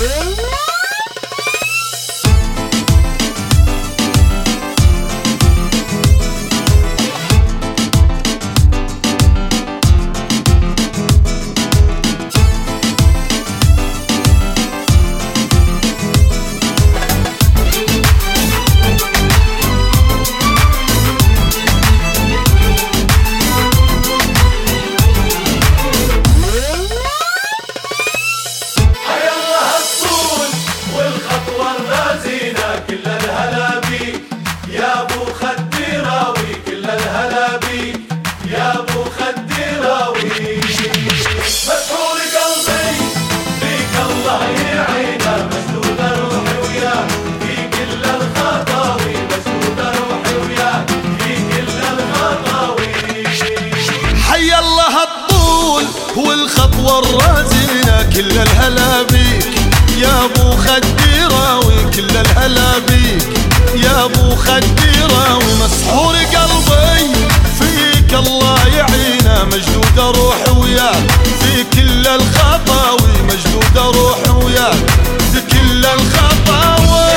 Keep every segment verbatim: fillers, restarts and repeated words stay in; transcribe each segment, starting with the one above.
والخطوة الرازينة كل الهلا بيك يا ابو خدي راوي، كل الهلا بيك يا ابو خدي راوي. مسحور قلبي فيك الله يعينه، مجدودة روحي وياك في كل الخطاوي، مجدودة روحي وياك في كل الخطاوي.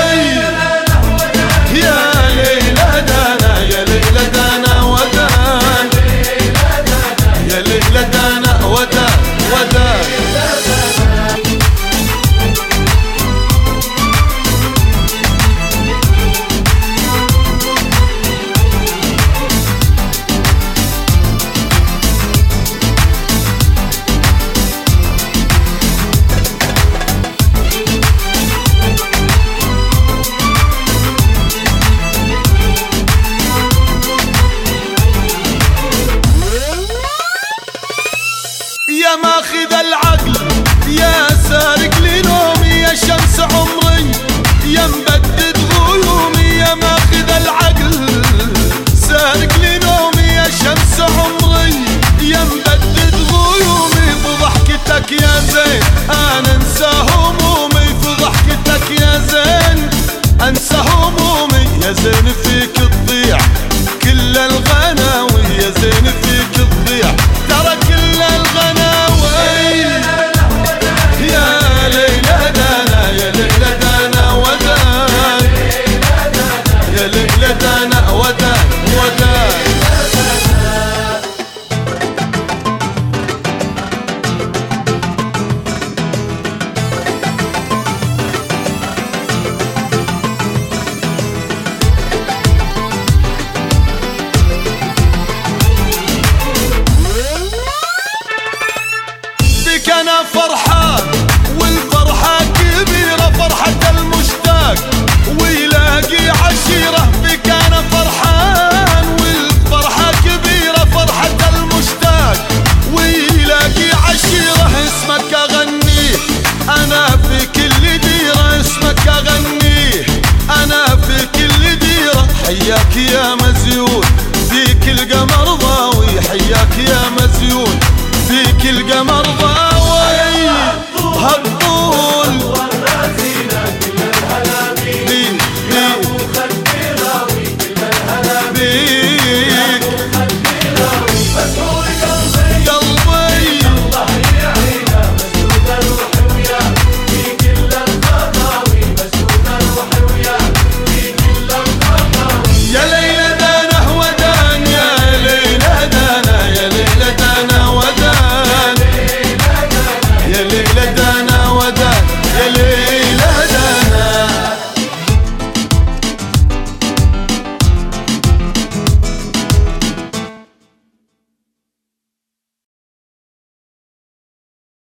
يا ليلى دانا يا ليلى دانا ودان، يا ليلى دانا ودان ودان. يا ماخذ العقل يا سارق لي نومي، يا شمس عمري يا مبدد غيومي. يا ماخذ العقل سارق لي نومي، يا شمس عمري يا مبدد غيومي. بضحكتك يا زين انا انسى همومي، في ضحكتك يا زين انسى همومي.